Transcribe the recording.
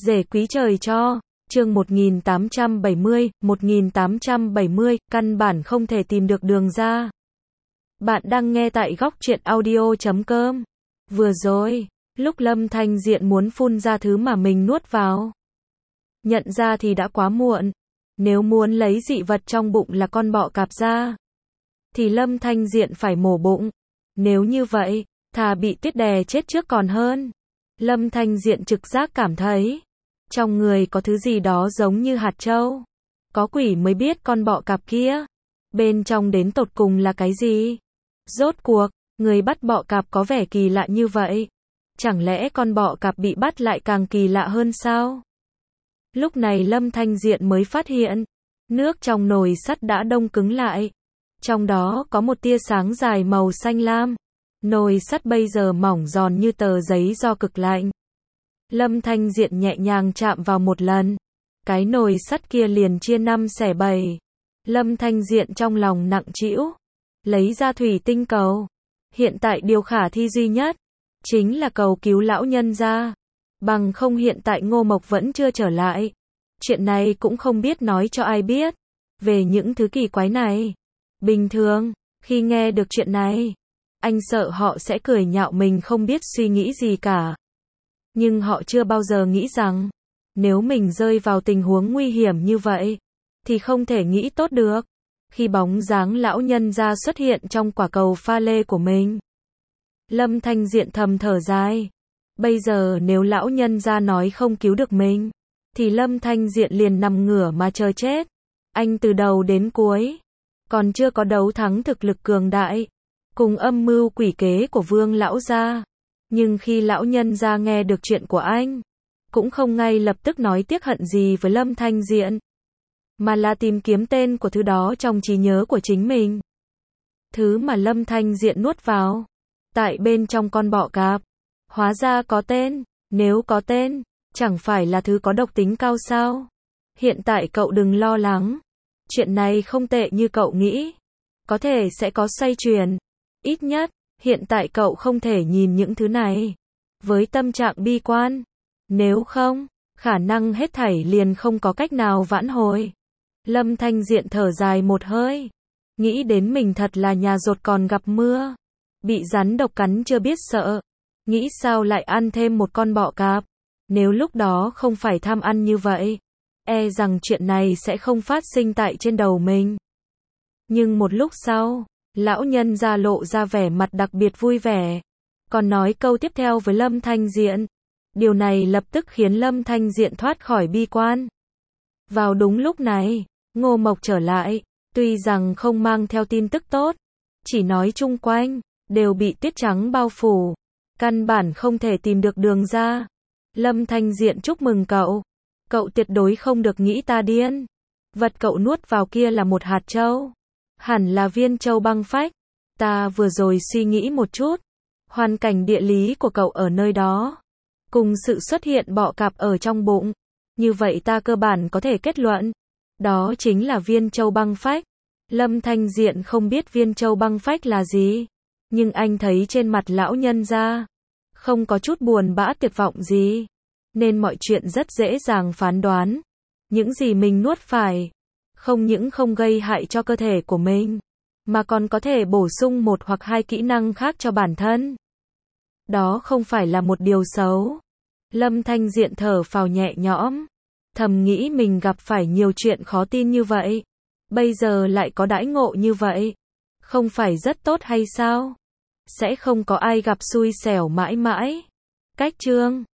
Rể quý trời cho, chương 1870, căn bản không thể tìm được đường ra. Bạn đang nghe tại góc truyện audio.com. Vừa rồi, lúc Lâm Thanh Diện muốn phun ra thứ mà mình nuốt vào, nhận ra thì đã quá muộn. Nếu muốn lấy dị vật trong bụng là con bọ cạp ra, thì Lâm Thanh Diện phải mổ bụng. Nếu như vậy, thà bị tuyết đè chết trước còn hơn. Lâm Thanh Diện trực giác cảm thấy trong người có thứ gì đó giống như hạt châu. Có quỷ mới biết con bọ cạp kia bên trong đến tột cùng là cái gì. Rốt cuộc, người bắt bọ cạp có vẻ kỳ lạ như vậy. Chẳng lẽ con bọ cạp bị bắt lại càng kỳ lạ hơn sao? Lúc này Lâm Thanh Diện mới phát hiện, nước trong nồi sắt đã đông cứng lại. Trong đó có một tia sáng dài màu xanh lam. Nồi sắt bây giờ mỏng giòn như tờ giấy do cực lạnh. Lâm Thanh Diện nhẹ nhàng chạm vào một lần, cái nồi sắt kia liền chia 5 xẻ 7. Lâm Thanh Diện trong lòng nặng trĩu, lấy ra thủy tinh cầu. Hiện tại điều khả thi duy nhất chính là cầu cứu lão nhân ra. Bằng không hiện tại Ngô Mộc vẫn chưa trở lại. Chuyện này cũng không biết nói cho ai biết. Về những thứ kỳ quái này, bình thường, khi nghe được chuyện này, anh sợ họ sẽ cười nhạo mình không biết suy nghĩ gì cả. Nhưng họ chưa bao giờ nghĩ rằng, nếu mình rơi vào tình huống nguy hiểm như vậy, thì không thể nghĩ tốt được. Khi bóng dáng lão nhân ra xuất hiện trong quả cầu pha lê của mình, Lâm Thanh Diện thầm thở dài. Bây giờ nếu lão nhân ra nói không cứu được mình, thì Lâm Thanh Diện liền nằm ngửa mà chờ chết. Anh từ đầu đến cuối còn chưa có đấu thắng thực lực cường đại cùng âm mưu quỷ kế của Vương lão gia. Nhưng khi lão nhân gia nghe được chuyện của anh, cũng không ngay lập tức nói tiếc hận gì với Lâm Thanh Diện, mà là tìm kiếm tên của thứ đó trong trí nhớ của chính mình. Thứ mà Lâm Thanh Diện nuốt vào, tại bên trong con bọ cạp, hóa ra có tên. Nếu có tên, chẳng phải là thứ có độc tính cao sao? Hiện tại cậu đừng lo lắng, chuyện này không tệ như cậu nghĩ, có thể sẽ có xoay chuyển. Ít nhất, hiện tại cậu không thể nhìn những thứ này với tâm trạng bi quan. Nếu không, khả năng hết thảy liền không có cách nào vãn hồi. Lâm Thanh Diện thở dài một hơi, nghĩ đến mình thật là nhà dột còn gặp mưa. Bị rắn độc cắn chưa biết sợ, nghĩ sao lại ăn thêm một con bọ cạp. Nếu lúc đó không phải tham ăn như vậy, e rằng chuyện này sẽ không phát sinh tại trên đầu mình. Nhưng một lúc sau, lão nhân ra lộ ra vẻ mặt đặc biệt vui vẻ, còn nói câu tiếp theo với Lâm Thanh Diện. Điều này lập tức khiến Lâm Thanh Diện thoát khỏi bi quan. Vào đúng lúc này, Ngô Mộc trở lại, tuy rằng không mang theo tin tức tốt, chỉ nói chung quanh đều bị tuyết trắng bao phủ, căn bản không thể tìm được đường ra. Lâm Thanh Diện chúc mừng cậu, cậu tuyệt đối không được nghĩ ta điên. Vật cậu nuốt vào kia là một hạt châu, hẳn là viên châu băng phách. Ta vừa rồi suy nghĩ một chút, hoàn cảnh địa lý của cậu ở nơi đó, cùng sự xuất hiện bọ cạp ở trong bụng, như vậy ta cơ bản có thể kết luận, đó chính là viên châu băng phách. Lâm Thanh Diện không biết viên châu băng phách là gì, nhưng anh thấy trên mặt lão nhân ra không có chút buồn bã tuyệt vọng gì, nên mọi chuyện rất dễ dàng phán đoán. Những gì mình nuốt phải, không những không gây hại cho cơ thể của mình, mà còn có thể bổ sung một hoặc hai kỹ năng khác cho bản thân. Đó không phải là một điều xấu. Lâm Thanh Diện thở phào nhẹ nhõm, thầm nghĩ mình gặp phải nhiều chuyện khó tin như vậy, bây giờ lại có đãi ngộ như vậy, không phải rất tốt hay sao? Sẽ không có ai gặp xui xẻo mãi mãi. Cách chương